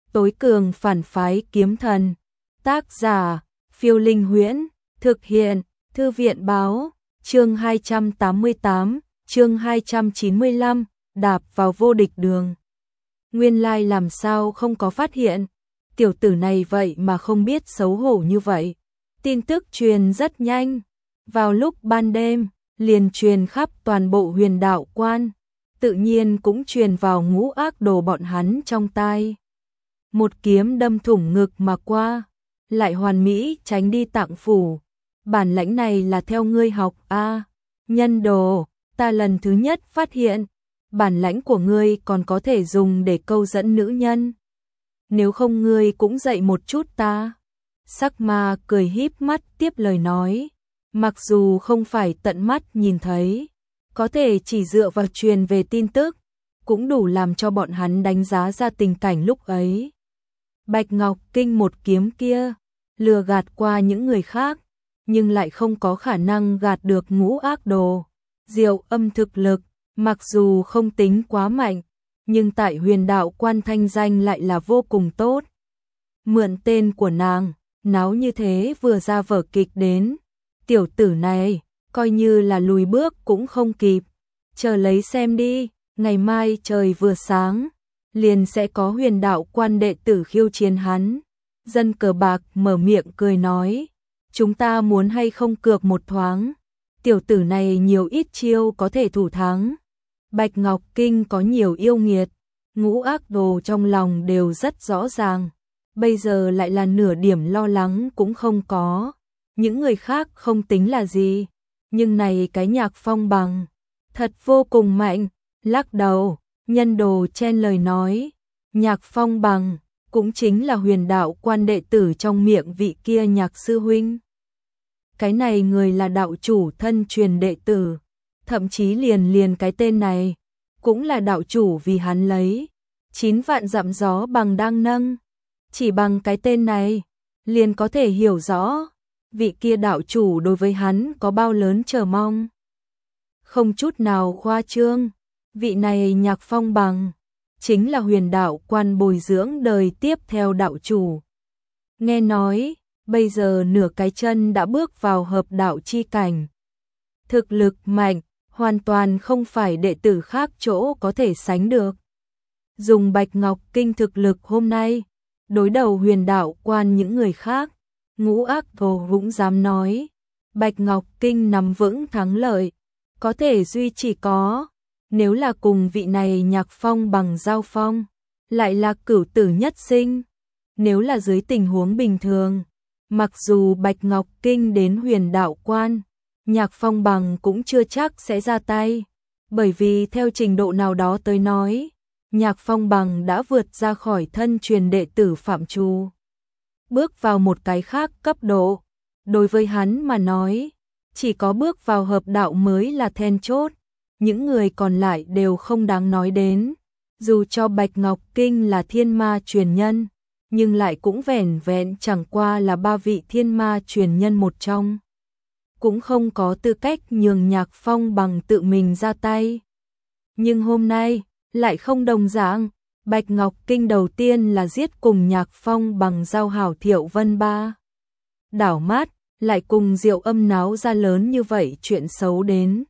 tối cường phản phái kiếm thần. Tác giả, Phiêu Linh Huyễn, thực hiện, Thư viện báo, chương 288, chương 295, đạp vào vô địch đường. Nguyên lai làm sao không có phát hiện, tiểu tử này vậy mà không biết xấu hổ như vậy. Tin tức truyền rất nhanh, vào lúc ban đêm, liền truyền khắp toàn bộ Huyền Đạo Quan, tự nhiên cũng truyền vào Ngũ Ác Đồ bọn hắn trong tai. Một kiếm đâm thủng ngực mà qua, lại hoàn mỹ tránh đi Tạng phủ. Bản lãnh này là theo ngươi học a, Nhân Đồ, ta lần thứ nhất phát hiện, bản lãnh của ngươi còn có thể dùng để câu dẫn nữ nhân. Nếu không ngươi cũng dạy một chút ta. Sắc Ma cười híp mắt tiếp lời nói, mặc dù không phải tận mắt nhìn thấy, có thể chỉ dựa vào truyền về tin tức, cũng đủ làm cho bọn hắn đánh giá ra tình cảnh lúc ấy. Bạch Ngọc Kinh một kiếm kia, lừa gạt qua những người khác, nhưng lại không có khả năng gạt được Ngũ Ác Đồ. Diệu Âm thực lực, mặc dù không tính quá mạnh, nhưng tại Huyền Đạo Quan thanh danh lại là vô cùng tốt. Mượn tên của nàng, náo như thế vừa ra vở kịch đến, tiểu tử này, coi như là lùi bước cũng không kịp. Chờ lấy xem đi, ngày mai trời vừa sáng, liền sẽ có Huyền Đạo Quan đệ tử khiêu chiến hắn. Dân cờ bạc mở miệng cười nói, chúng ta muốn hay không cược một thoáng, tiểu tử này nhiều ít chiêu có thể thủ thắng. Bạch Ngọc Kinh có nhiều yêu nghiệt, Ngũ Ác Đồ trong lòng đều rất rõ ràng, bây giờ lại là nửa điểm lo lắng cũng không có. Những người khác không tính là gì, nhưng này cái Nhạc Phong Bằng, thật vô cùng mạnh. Lắc đầu, Nhân Đồ chen lời nói, Nhạc Phong Bằng cũng chính là Huyền Đạo Quan đệ tử trong miệng vị kia Nhạc sư huynh. Cái này người là đạo chủ thân truyền đệ tử, thậm chí liền cái tên này cũng là đạo chủ vì hắn lấy 9 vạn dặm gió bằng đang nâng. Chỉ bằng cái tên này, liền có thể hiểu rõ vị kia đạo chủ đối với hắn có bao lớn chờ mong. Không chút nào khoa trương, vị này Nhạc Phong Bằng chính là Huyền Đạo Quan bồi dưỡng đời tiếp theo đạo chủ. Nghe nói, bây giờ nửa cái chân đã bước vào hợp đạo chi cảnh. Thực lực mạnh, hoàn toàn không phải đệ tử khác chỗ có thể sánh được. Dùng Bạch Ngọc Kinh thực lực hôm nay, đối đầu Huyền Đạo Quan những người khác, Ngũ Ác Đồ cũng dám nói, Bạch Ngọc Kinh nắm vững thắng lợi, có thể duy chỉ có, nếu là cùng vị này Nhạc Phong Bằng giao phong, lại là cửu tử nhất sinh. Nếu là dưới tình huống bình thường, mặc dù Bạch Ngọc Kinh đến Huyền Đạo Quan, Nhạc Phong Bằng cũng chưa chắc sẽ ra tay, bởi vì theo trình độ nào đó tới nói, Nhạc Phong Bằng đã vượt ra khỏi thân truyền đệ tử phạm trù, bước vào một cái khác cấp độ. Đối với hắn mà nói, chỉ có bước vào hợp đạo mới là then chốt, những người còn lại đều không đáng nói đến. Dù cho Bạch Ngọc Kinh là thiên ma truyền nhân, nhưng lại cũng vẻn vẹn chẳng qua là 3 vị thiên ma truyền nhân một trong, cũng không có tư cách nhường Nhạc Phong Bằng tự mình ra tay. Nhưng hôm nay, lại không đồng dạng, Bạch Ngọc Kinh đầu tiên là giết cùng Nhạc Phong Bằng giao hảo Thiệu Vân Ba. Đảo mắt, lại cùng Diệu Âm náo ra lớn như vậy chuyện xấu đến.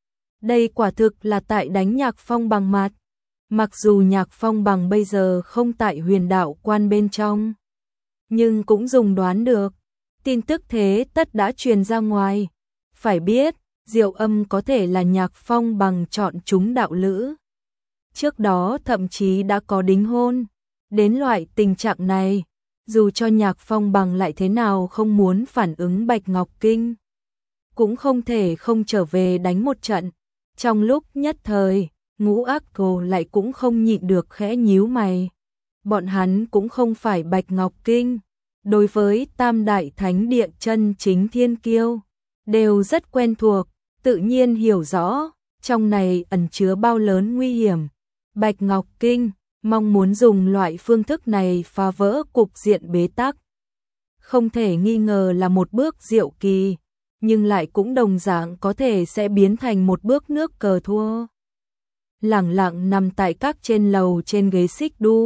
Đây quả thực là tại đánh Nhạc Phong Bằng mặt. Mặc dù Nhạc Phong Bằng bây giờ không tại Huyền Đạo Quan bên trong, nhưng cũng dùng đoán được, tin tức thế tất đã truyền ra ngoài. Phải biết, Diệu Âm có thể là Nhạc Phong Bằng chọn chúng đạo lữ. Trước đó thậm chí đã có đính hôn. Đến loại tình trạng này, dù cho Nhạc Phong Bằng lại thế nào không muốn phản ứng Bạch Ngọc Kinh, cũng không thể không trở về đánh một trận. Trong lúc nhất thời, Ngũ Ác Đồ lại cũng không nhịn được khẽ nhíu mày. Bọn hắn cũng không phải Bạch Ngọc Kinh, đối với Tam Đại Thánh Địa chân chính thiên kiêu, đều rất quen thuộc, tự nhiên hiểu rõ, trong này ẩn chứa bao lớn nguy hiểm. Bạch Ngọc Kinh mong muốn dùng loại phương thức này phá vỡ cục diện bế tắc, không thể nghi ngờ là một bước diệu kỳ, nhưng lại cũng đồng dạng có thể sẽ biến thành một bước nước cờ thua. Lẳng lặng nằm tại các trên lầu trên ghế xích đu,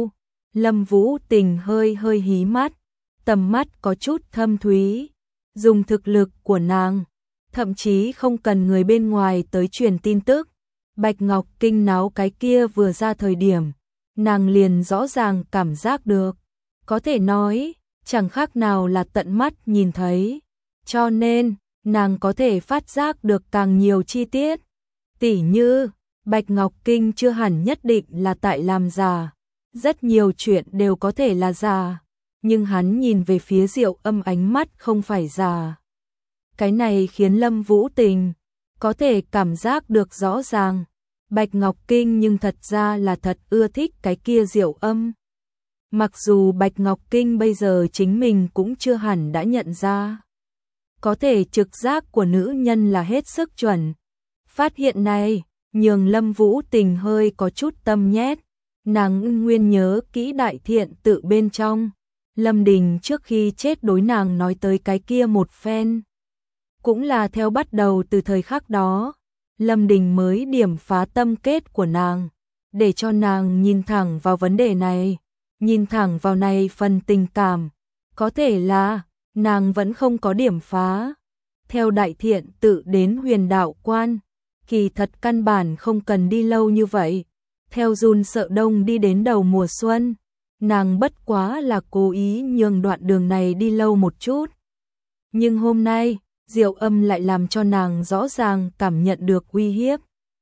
Lâm Vũ Tình hơi hơi hí mắt, tầm mắt có chút thâm thúy, dùng thực lực của nàng, thậm chí không cần người bên ngoài tới truyền tin tức. Bạch Ngọc Kinh náo cái kia vừa ra thời điểm, nàng liền rõ ràng cảm giác được, có thể nói, chẳng khác nào là tận mắt nhìn thấy, cho nên, nàng có thể phát giác được càng nhiều chi tiết. Tỉ như, Bạch Ngọc Kinh chưa hẳn nhất định là tại làm giả, rất nhiều chuyện đều có thể là giả, nhưng hắn nhìn về phía Diệu Âm ánh mắt không phải giả. Cái này khiến Lâm Vũ Tình có thể cảm giác được rõ ràng, Bạch Ngọc Kinh nhưng thật ra là thật ưa thích cái kia Diệu Âm. Mặc dù Bạch Ngọc Kinh bây giờ chính mình cũng chưa hẳn đã nhận ra, có thể trực giác của nữ nhân là hết sức chuẩn. Phát hiện này, nhường Lâm Vũ Tình hơi có chút tâm nhét, nàng nguyên nhớ kỹ đại thiện tự bên trong. Lâm Đình trước khi chết đối nàng nói tới cái kia một phen. Cũng là theo bắt đầu từ thời khắc đó, Lâm Đình mới điểm phá tâm kết của nàng, để cho nàng nhìn thẳng vào vấn đề này, nhìn thẳng vào này phần tình cảm. Có thể là, nàng vẫn không có điểm phá. Theo đại thiện tự đến huyền đạo quan, kỳ thật căn bản không cần đi lâu như vậy. Theo Dùn Sợ Đông đi đến đầu mùa xuân, nàng bất quá là cố ý nhường đoạn đường này đi lâu một chút. Nhưng hôm nay, Diệu Âm lại làm cho nàng rõ ràng cảm nhận được uy hiếp.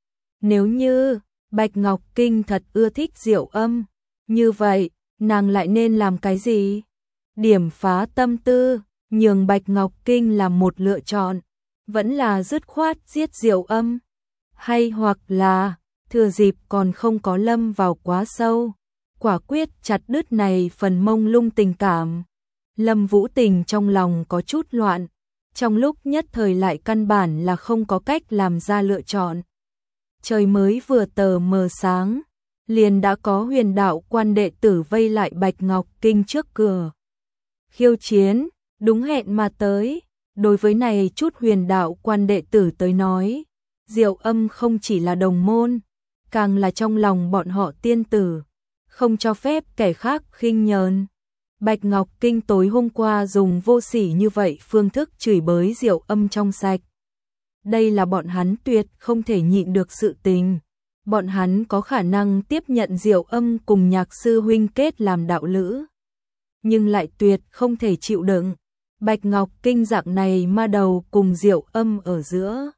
Nếu như Bạch Ngọc Kinh thật ưa thích Diệu Âm, như vậy, nàng lại nên làm cái gì? Điểm phá tâm tư, nhường Bạch Ngọc Kinh làm một lựa chọn, vẫn là dứt khoát giết Diệu Âm, hay hoặc là thừa dịp còn không có lâm vào quá sâu, quả quyết chặt đứt này phần mông lung tình cảm. Lâm Vũ Tình trong lòng có chút loạn, trong lúc nhất thời lại căn bản là không có cách làm ra lựa chọn. Trời mới vừa tờ mờ sáng, liền đã có huyền đạo quan đệ tử vây lại Bạch Ngọc Kinh trước cửa. Khiêu chiến, đúng hẹn mà tới, đối với này chút huyền đạo quan đệ tử tới nói, Diệu Âm không chỉ là đồng môn, càng là trong lòng bọn họ tiên tử, không cho phép kẻ khác khinh nhờn. Bạch Ngọc Kinh tối hôm qua dùng vô sỉ như vậy phương thức chửi bới Diệu Âm trong sạch. Đây là bọn hắn tuyệt không thể nhịn được sự tình. Bọn hắn có khả năng tiếp nhận Diệu Âm cùng Nhạc sư huynh kết làm đạo lữ, nhưng lại tuyệt không thể chịu đựng Bạch Ngọc Kinh dạng này ma đầu cùng Diệu Âm ở giữa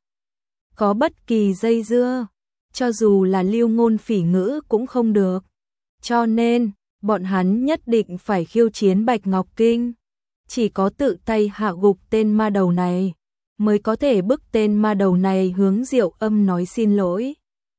có bất kỳ dây dưa, cho dù là lưu ngôn phỉ ngữ cũng không được. Cho nên, bọn hắn nhất định phải khiêu chiến Bạch Ngọc Kinh. Chỉ có tự tay hạ gục tên ma đầu này, mới có thể bức tên ma đầu này hướng Diệu Âm nói xin lỗi.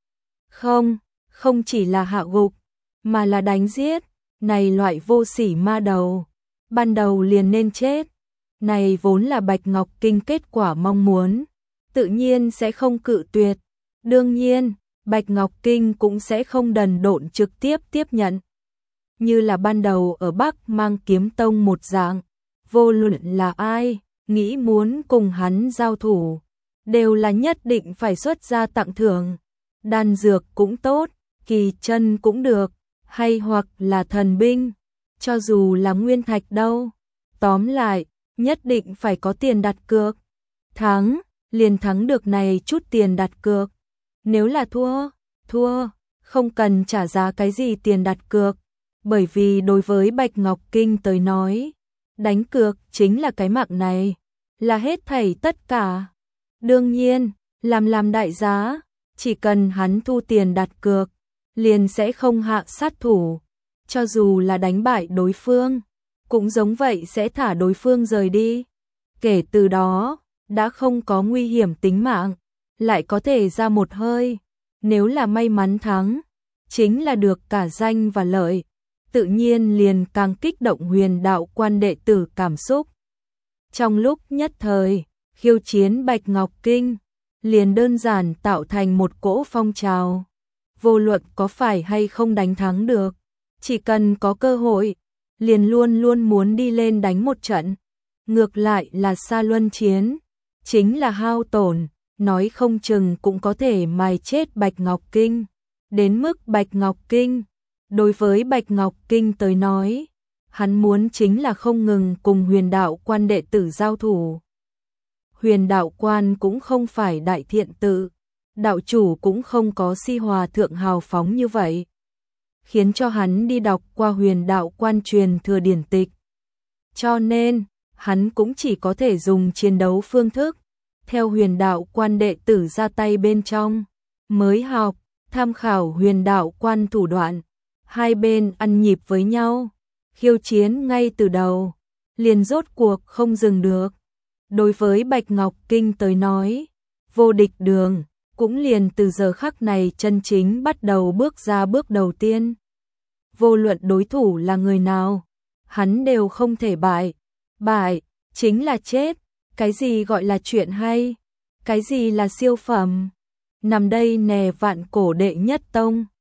Không, không chỉ là hạ gục, mà là đánh giết. Này loại vô sỉ ma đầu, ban đầu liền nên chết. Này vốn là Bạch Ngọc Kinh kết quả mong muốn, tự nhiên sẽ không cự tuyệt. Đương nhiên, Bạch Ngọc Kinh cũng sẽ không đần độn trực tiếp tiếp nhận. Như là ban đầu ở Bắc Mang Kiếm Tông một dạng, vô luận là ai, nghĩ muốn cùng hắn giao thủ, đều là nhất định phải xuất ra tặng thưởng. Đan dược cũng tốt, kỳ chân cũng được, hay hoặc là thần binh, cho dù là nguyên thạch đâu. Tóm lại, nhất định phải có tiền đặt cược. Thắng, liền thắng được này chút tiền đặt cược. Nếu là thua, không cần trả giá cái gì tiền đặt cược. Bởi vì đối với Bạch Ngọc Kinh tới nói, đánh cược chính là cái mạng này, là hết thảy tất cả. Đương nhiên, làm đại giá, chỉ cần hắn thu tiền đặt cược, liền sẽ không hạ sát thủ. Cho dù là đánh bại đối phương, cũng giống vậy sẽ thả đối phương rời đi. Kể từ đó, đã không có nguy hiểm tính mạng, lại có thể ra một hơi. Nếu là may mắn thắng, chính là được cả danh và lợi. Tự nhiên liền càng kích động huyền đạo quan đệ tử cảm xúc. Trong lúc nhất thời, khiêu chiến Bạch Ngọc Kinh, liền đơn giản tạo thành một cỗ phong trào. Vô luận có phải hay không đánh thắng được, chỉ cần có cơ hội, liền luôn luôn muốn đi lên đánh một trận. Ngược lại là xa luân chiến, chính là hao tổn, nói không chừng cũng có thể mài chết Bạch Ngọc Kinh. Đến mức Bạch Ngọc Kinh Đối với Bạch Ngọc Kinh tới nói, hắn muốn chính là không ngừng cùng Huyền Đạo Quan đệ tử giao thủ. Huyền Đạo Quan cũng không phải đại thiện tự, đạo chủ cũng không có Si Hòa thượng hào phóng như vậy, khiến cho hắn đi đọc qua Huyền Đạo Quan truyền thừa điển tịch. Cho nên, hắn cũng chỉ có thể dùng chiến đấu phương thức, theo Huyền Đạo Quan đệ tử ra tay bên trong, mới học, tham khảo Huyền Đạo Quan thủ đoạn, hai bên ăn nhịp với nhau, khiêu chiến ngay từ đầu, liền rốt cuộc không dừng được. Đối với Bạch Ngọc Kinh tới nói, vô địch đường, cũng liền từ giờ khắc này chân chính bắt đầu bước ra bước đầu tiên. Vô luận đối thủ là người nào, hắn đều không thể bại. Bại, chính là chết. Cái gì gọi là chuyện hay? Cái gì là siêu phẩm? Nằm đây nè vạn cổ đệ nhất tông.